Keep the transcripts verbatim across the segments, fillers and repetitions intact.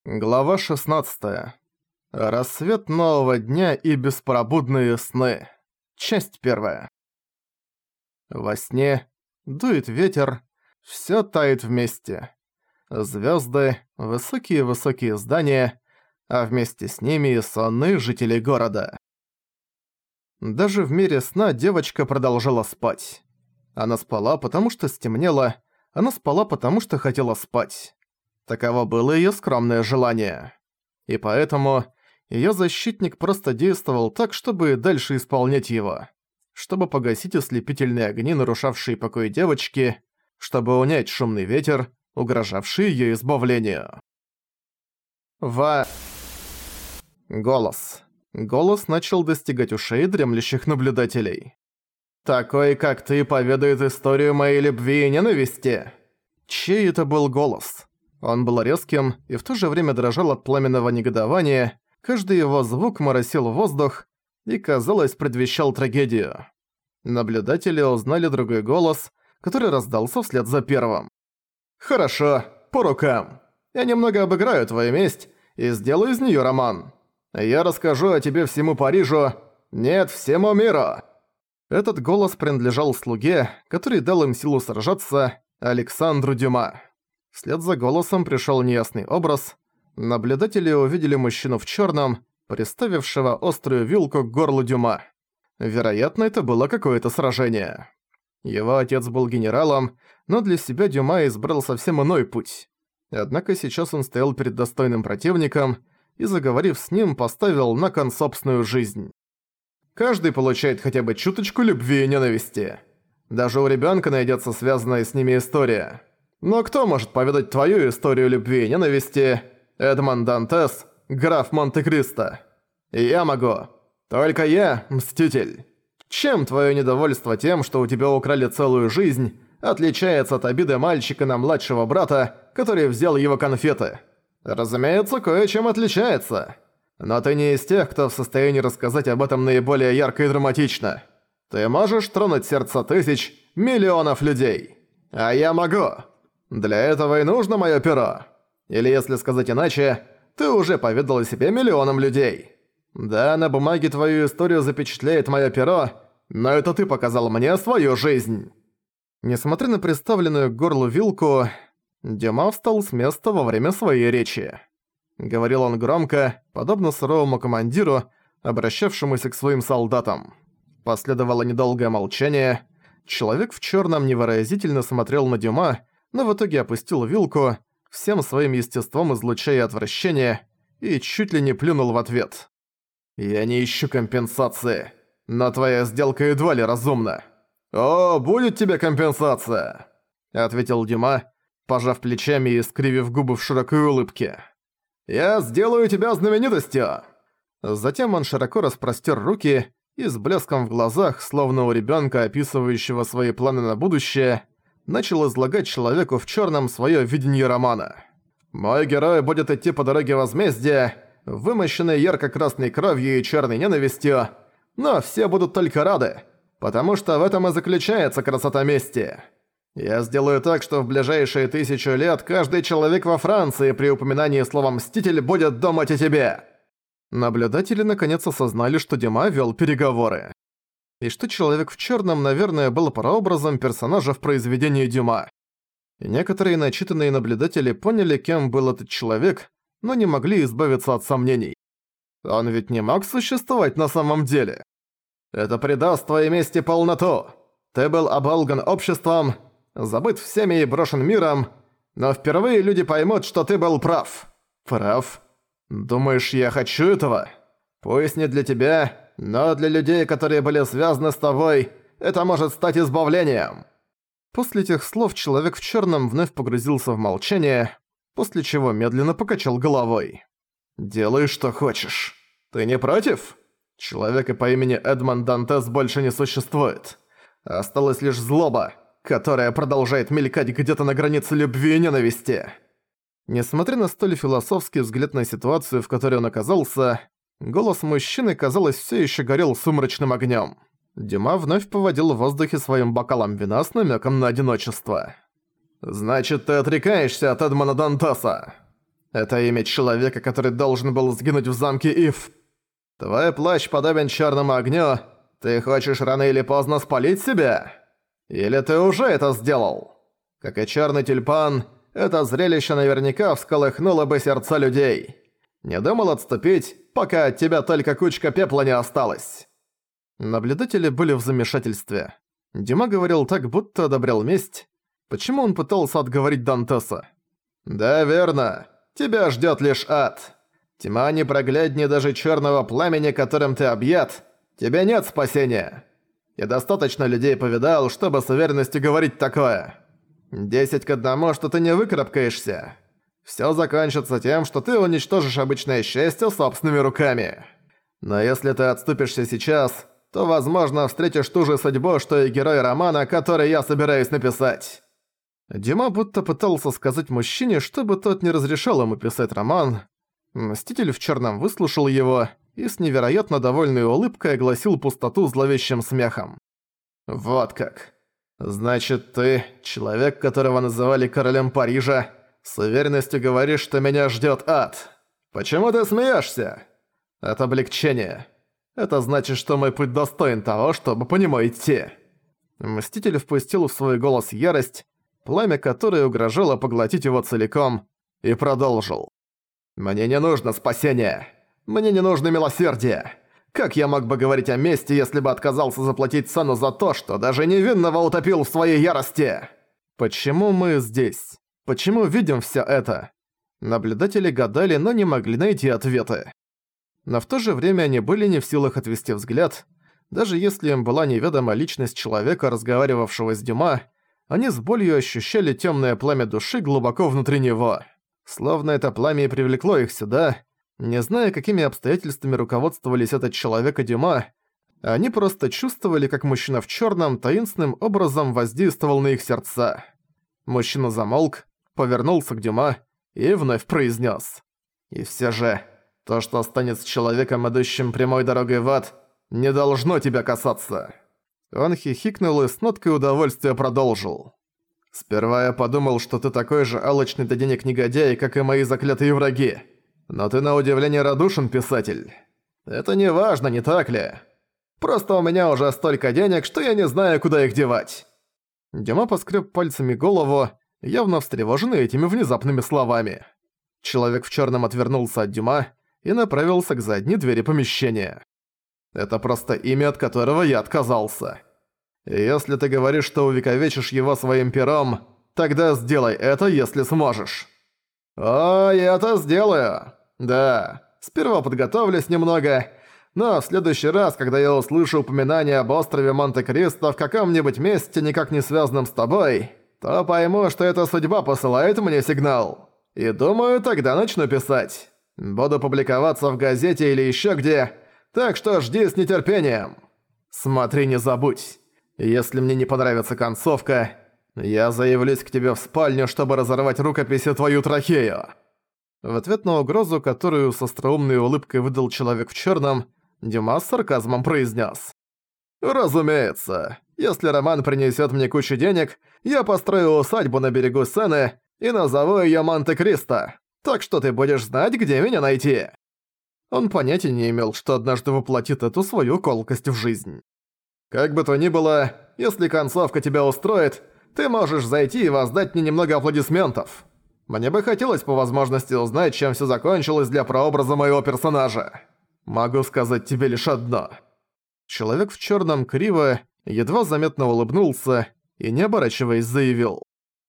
Глава шестнадцатая. Рассвет нового дня и беспробудные сны. Часть первая. Во сне дует ветер, всё тает вместе. Звёзды, высокие-высокие здания, а вместе с ними и сонные жители города. Даже в мире сна девочка продолжала спать. Она спала, потому что стемнело, она спала, потому что хотела спать. Таково было её скромное желание. И поэтому её защитник просто действовал так, чтобы дальше исполнять его. Чтобы погасить ослепительные огни, нарушавшие покой девочки, чтобы унять шумный ветер, угрожавший её избавлению. Ва... Голос. Голос начал достигать ушей дремлющих наблюдателей. «Такой, как ты, поведает историю моей любви и ненависти». Чей это был голос? Он был резким и в то же время дрожал от пламенного негодования, каждый его звук моросил воздух и, казалось, предвещал трагедию. Наблюдатели узнали другой голос, который раздался вслед за первым. «Хорошо, по рукам. Я немного обыграю твою месть и сделаю из неё роман. Я расскажу о тебе всему Парижу, нет, всему миру». Этот голос принадлежал слуге, который дал им силу сражаться, Александру Дюма. Вслед за голосом пришёл неясный образ. Наблюдатели увидели мужчину в чёрном, приставившего острую вилку к горлу Дюма. Вероятно, это было какое-то сражение. Его отец был генералом, но для себя Дюма избрал совсем иной путь. Однако сейчас он стоял перед достойным противником и, заговорив с ним, поставил на кон собственную жизнь. Каждый получает хотя бы чуточку любви и ненависти. Даже у ребёнка найдётся связанная с ними история. Но кто может поведать твою историю любви и ненависти? Эдмон Дантес, граф Монте-Кристо. Я могу. Только я – мститель. Чем твое недовольство тем, что у тебя украли целую жизнь, отличается от обиды мальчика на младшего брата, который взял его конфеты? Разумеется, кое-чем отличается. Но ты не из тех, кто в состоянии рассказать об этом наиболее ярко и драматично. Ты можешь тронуть сердца тысяч, миллионов людей. А я могу. Для этого и нужно моё перо. Или, если сказать иначе, ты уже поведал о себе миллионам людей. Да, на бумаге твою историю запечатляет моё перо, но это ты показал мне свою жизнь». Несмотря на приставленную к горлу вилку, Дюма встал с места во время своей речи. Говорил он громко, подобно суровому командиру, обращавшемуся к своим солдатам. Последовало недолгое молчание. Человек в чёрном невыразительно смотрел на Дюма, но в итоге опустил вилку, всем своим естеством излучая отвращение, и чуть ли не плюнул в ответ. «Я не ищу компенсации, но твоя сделка едва ли разумна». «О, будет тебе компенсация!» — ответил Дюма, пожав плечами и скривив губы в широкой улыбке. «Я сделаю тебя знаменитостью!» Затем он широко распростёр руки и с блеском в глазах, словно у ребёнка, описывающего свои планы на будущее, начал излагать человеку в чёрном своё видение романа. «Мой герой будет идти по дороге возмездия, вымощенной ярко-красной кровью и чёрной ненавистью, но все будут только рады, потому что в этом и заключается красота мести. Я сделаю так, что в ближайшие тысячу лет каждый человек во Франции при упоминании слова «мститель» будет думать о тебе». Наблюдатели наконец осознали, что Дюма вёл переговоры. И что человек в чёрном, наверное, был прообразом персонажа в произведении Дюма. И некоторые начитанные наблюдатели поняли, кем был этот человек, но не могли избавиться от сомнений. Он ведь не мог существовать на самом деле. Это придаст твоей мести полноту. Ты был оболган обществом, забыт всеми и брошен миром, но впервые люди поймут, что ты был прав. Прав? Думаешь, я хочу этого? Пусть не для тебя, но для людей, которые были связаны с тобой, это может стать избавлением». После этих слов человек в чёрном вновь погрузился в молчание, после чего медленно покачал головой. «Делай, что хочешь. Ты не против? Человека по имени Эдмон Дантес больше не существует. Осталась лишь злоба, которая продолжает мелькать где-то на границе любви и ненависти». Несмотря на столь философский взгляд на ситуацию, в которой он оказался, голос мужчины, казалось, всё ещё горел сумрачным огнём. Дюма вновь поводил в воздухе своим бокалом вина с намёком на одиночество. «Значит, ты отрекаешься от Эдмона Дантеса?» Это имя человека, который должен был сгинуть в замке Ив. Твой плащ подобен черному огню. Ты хочешь рано или поздно спалить себя? Или ты уже это сделал? Как и черный тюльпан, это зрелище наверняка всколыхнуло бы сердца людей. Не думал отступить, пока от тебя только кучка пепла не осталась. Наблюдатели были в замешательстве. Дюма говорил так, будто одобрял месть. Почему он пытался отговорить Дантеса? «Да, верно. Тебя ждёт лишь ад. Тьма непрогляднее даже чёрного пламени, которым ты объят. Тебе нет спасения. Я достаточно людей повидал, чтобы с уверенностью говорить такое. Десять к одному, что ты не выкарабкаешься. Всё закончится тем, что ты уничтожишь обычное счастье собственными руками. Но если ты отступишься сейчас, то, возможно, встретишь ту же судьбу, что и герой романа, который я собираюсь написать». Дюма будто пытался сказать мужчине, чтобы тот не разрешал ему писать роман. Мститель в черном выслушал его и с невероятно довольной улыбкой огласил пустоту зловещим смехом. «Вот как. Значит, ты, человек, которого называли королем Парижа, с уверенностью говоришь, что меня ждёт ад. Почему ты смеешься? Это облегчение. Это значит, что мой путь достоин того, чтобы по нему идти». Мститель впустил в свой голос ярость, пламя которой угрожало поглотить его целиком, и продолжил. «Мне не нужно спасение. Мне не нужно милосердие. Как я мог бы говорить о мести, если бы отказался заплатить цену за то, что даже невинного утопил в своей ярости?» Почему мы здесь? Почему видим всё это? Наблюдатели гадали, но не могли найти ответы. Но в то же время они были не в силах отвести взгляд. Даже если им была неведома личность человека, разговаривавшего с Дюма, они с болью ощущали тёмное пламя души глубоко внутри него. Словно это пламя и привлекло их сюда. Не зная, какими обстоятельствами руководствовались этот человек и Дюма, они просто чувствовали, как мужчина в чёрном таинственным образом воздействовал на их сердца. Мужчина замолк, повернулся к Дюма и вновь произнёс. «И всё же, то, что станет с человеком, идущим прямой дорогой в ад, не должно тебя касаться». Он хихикнул и с ноткой удовольствия продолжил. «Сперва я подумал, что ты такой же алчный до денег негодяй, как и мои заклятые враги. Но ты на удивление радушен, писатель. Это не важно, не так ли? Просто у меня уже столько денег, что я не знаю, куда их девать». Дюма поскреб пальцами голову, явно встревоженный этими внезапными словами. Человек в чёрном отвернулся от Дюма и направился к задней двери помещения. «Это просто имя, от которого я отказался. И если ты говоришь, что увековечишь его своим пером, тогда сделай это, если сможешь». «О, я это сделаю. Да, сперва подготовлюсь немного, но в следующий раз, когда я услышу упоминание об острове Монте-Кристо в каком-нибудь месте, никак не связанном с тобой, то пойму, что эта судьба посылает мне сигнал. И думаю, тогда начну писать. Буду публиковаться в газете или ещё где, так что жди с нетерпением. Смотри, не забудь. Если мне не понравится концовка, я заявлюсь к тебе в спальню, чтобы разорвать рукописи твою трахею». В ответ на угрозу, которую с остроумной улыбкой выдал человек в чёрном, Дюма с сарказмом произнес. «Разумеется. Если роман принесёт мне кучу денег, я построю усадьбу на берегу Сены и назову её Монте-Кристо. Так что ты будешь знать, где меня найти». Он понятия не имел, что однажды воплотит эту свою колкость в жизнь. «Как бы то ни было, если концовка тебя устроит, ты можешь зайти и воздать мне немного аплодисментов. Мне бы хотелось по возможности узнать, чем всё закончилось для прообраза моего персонажа. Могу сказать тебе лишь одно». Человек в чёрном криво, едва заметно улыбнулся и, не оборачиваясь, заявил.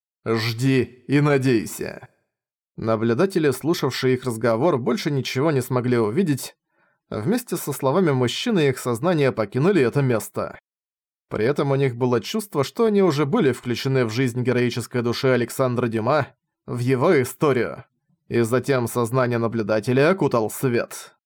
«Жди и надейся». Наблюдатели, слушавшие их разговор, больше ничего не смогли увидеть. Вместе со словами мужчины их сознание покинули это место. При этом у них было чувство, что они уже были включены в жизнь героической души Александра Дюма, в его историю. И затем сознание наблюдателя окутал свет.